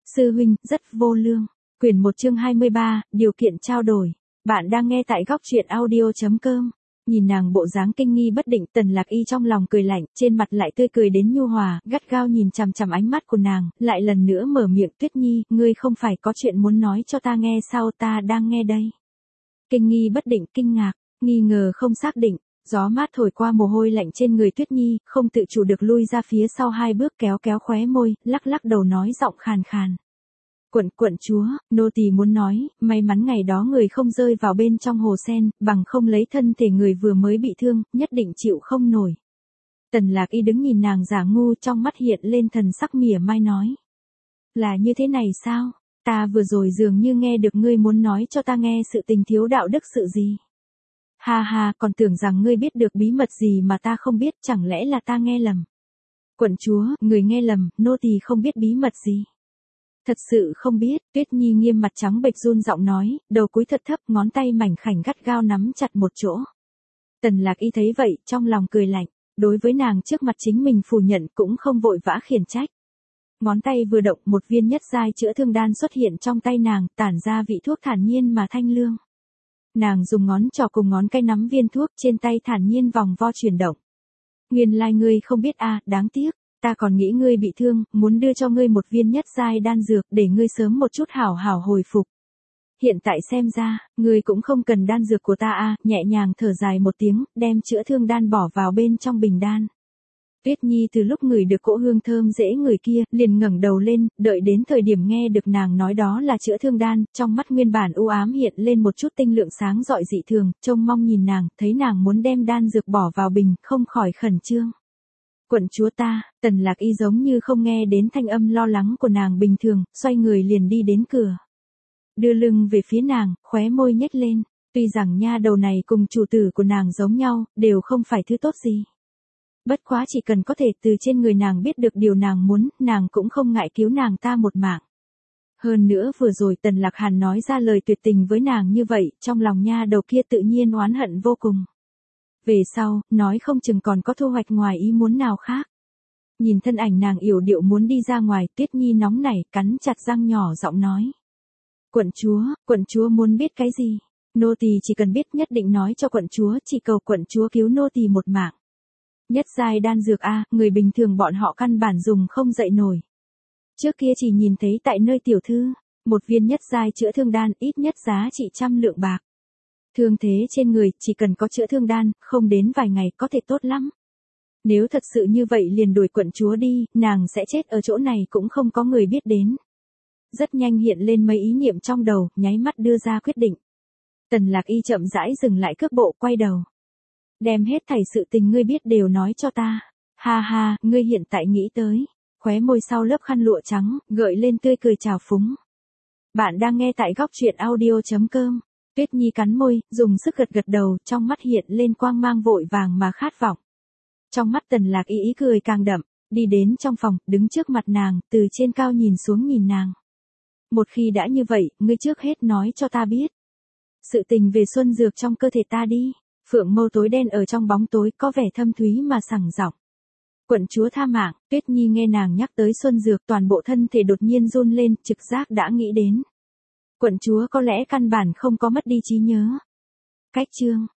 Sư huynh, rất vô lương. Quyển 1 chương 23, điều kiện trao đổi. Bạn đang nghe tại góc truyện audio.com. Nhìn nàng bộ dáng kinh nghi bất định, Tần Lạc Y trong lòng cười lạnh, trên mặt lại tươi cười đến nhu hòa, gắt gao nhìn chằm chằm ánh mắt của nàng, lại lần nữa mở miệng, Tuyết Nhi, ngươi không phải có chuyện muốn nói cho ta nghe sao? Ta đang nghe đây. Kinh nghi bất định, kinh ngạc, nghi ngờ không xác định. Gió mát thổi qua mồ hôi lạnh trên người Tuyết Nhi, không tự chủ được lui ra phía sau 2 bước, kéo kéo khóe môi, lắc lắc đầu nói giọng khàn khàn. Quận chúa, nô tỳ muốn nói, may mắn ngày đó người không rơi vào bên trong hồ sen, bằng không lấy thân thể người vừa mới bị thương, nhất định chịu không nổi. Tần Lạc Y đứng nhìn nàng giả ngu, trong mắt hiện lên thần sắc mỉa mai nói. Là như thế này sao? Ta vừa rồi dường như nghe được ngươi muốn nói cho ta nghe sự tình thiếu đạo đức sự gì. Ha ha, còn tưởng rằng ngươi biết được bí mật gì mà ta không biết, chẳng lẽ là ta nghe lầm. Quận chúa, người nghe lầm, nô tỳ không biết bí mật gì. Thật sự không biết, Tuyết Nhi nghiêm mặt trắng bệch run giọng nói, đầu cúi thật thấp, ngón tay mảnh khảnh gắt gao nắm chặt một chỗ. Tần Lạc Y thấy vậy, trong lòng cười lạnh, đối với nàng trước mặt chính mình phủ nhận cũng không vội vã khiển trách. Ngón tay vừa động, một viên nhất giai chữa thương đan xuất hiện trong tay nàng, tản ra vị thuốc thản nhiên mà thanh lương. Nàng dùng ngón trỏ cùng ngón cái nắm viên thuốc trên tay thản nhiên vòng vo chuyển động. Nguyên lai ngươi không biết à, đáng tiếc, ta còn nghĩ ngươi bị thương, muốn đưa cho ngươi một viên nhất giai đan dược để ngươi sớm một chút hảo hảo hồi phục. Hiện tại xem ra, ngươi cũng không cần đan dược của ta à, nhẹ nhàng thở dài một tiếng, đem chữa thương đan bỏ vào bên trong bình đan. Tuyết Nhi từ lúc ngửi được cỗ hương thơm dễ ngửi kia, liền ngẩng đầu lên, đợi đến thời điểm nghe được nàng nói đó là chữa thương đan, trong mắt nguyên bản u ám hiện lên một chút tinh lượng sáng rọi dị thường, trông mong nhìn nàng, thấy nàng muốn đem đan dược bỏ vào bình, không khỏi khẩn trương. Quận chúa ta, Tần Lạc Y giống như không nghe đến thanh âm lo lắng của nàng bình thường, xoay người liền đi đến cửa. Đưa lưng về phía nàng, khóe môi nhếch lên, tuy rằng nha đầu này cùng chủ tử của nàng giống nhau, đều không phải thứ tốt gì. Bất quá chỉ cần có thể từ trên người nàng biết được điều nàng muốn, nàng cũng không ngại cứu nàng ta một mạng. Hơn nữa vừa rồi Tần Lạc Hàn nói ra lời tuyệt tình với nàng như vậy, trong lòng nha đầu kia tự nhiên oán hận vô cùng. Về sau, nói không chừng còn có thu hoạch ngoài ý muốn nào khác. Nhìn thân ảnh nàng yểu điệu muốn đi ra ngoài, Tuyết Nhi nóng nảy, cắn chặt răng nhỏ giọng nói. Quận chúa muốn biết cái gì? Nô tỳ chỉ cần biết, nhất định nói cho quận chúa, chỉ cầu quận chúa cứu nô tỳ một mạng. Nhất giai đan dược a, người bình thường bọn họ căn bản dùng không dậy nổi. Trước kia chỉ nhìn thấy tại nơi tiểu thư, một viên nhất giai chữa thương đan ít nhất giá trị 100 lượng bạc. Thương thế trên người, chỉ cần có chữa thương đan, không đến vài ngày có thể tốt lắm. Nếu thật sự như vậy liền đuổi quận chúa đi, nàng sẽ chết ở chỗ này cũng không có người biết đến. Rất nhanh hiện lên mấy ý niệm trong đầu, nháy mắt đưa ra quyết định. Tần Lạc Y chậm rãi dừng lại cước bộ, quay đầu. Đem hết thảy sự tình ngươi biết đều nói cho ta. Ha ha, ngươi hiện tại nghĩ tới. Khóe môi sau lớp khăn lụa trắng, gợi lên tươi cười trào phúng. Bạn đang nghe tại góc truyện audio.com. Tuyết Nhi cắn môi, dùng sức gật gật đầu, trong mắt hiện lên quang mang vội vàng mà khát vọng. Trong mắt Tần Lạc Y ý cười càng đậm, đi đến trong phòng, đứng trước mặt nàng, từ trên cao nhìn xuống nhìn nàng. Một khi đã như vậy, ngươi trước hết nói cho ta biết. Sự tình về xuân dược trong cơ thể ta đi. Phượng mâu tối đen ở trong bóng tối có vẻ thâm thúy mà sẳng giọng. Quận chúa tha mạng, Tuyết Nhi nghe nàng nhắc tới xuân dược, toàn bộ thân thể đột nhiên run lên, trực giác đã nghĩ đến. Quận chúa có lẽ căn bản không có mất đi trí nhớ. Cách chương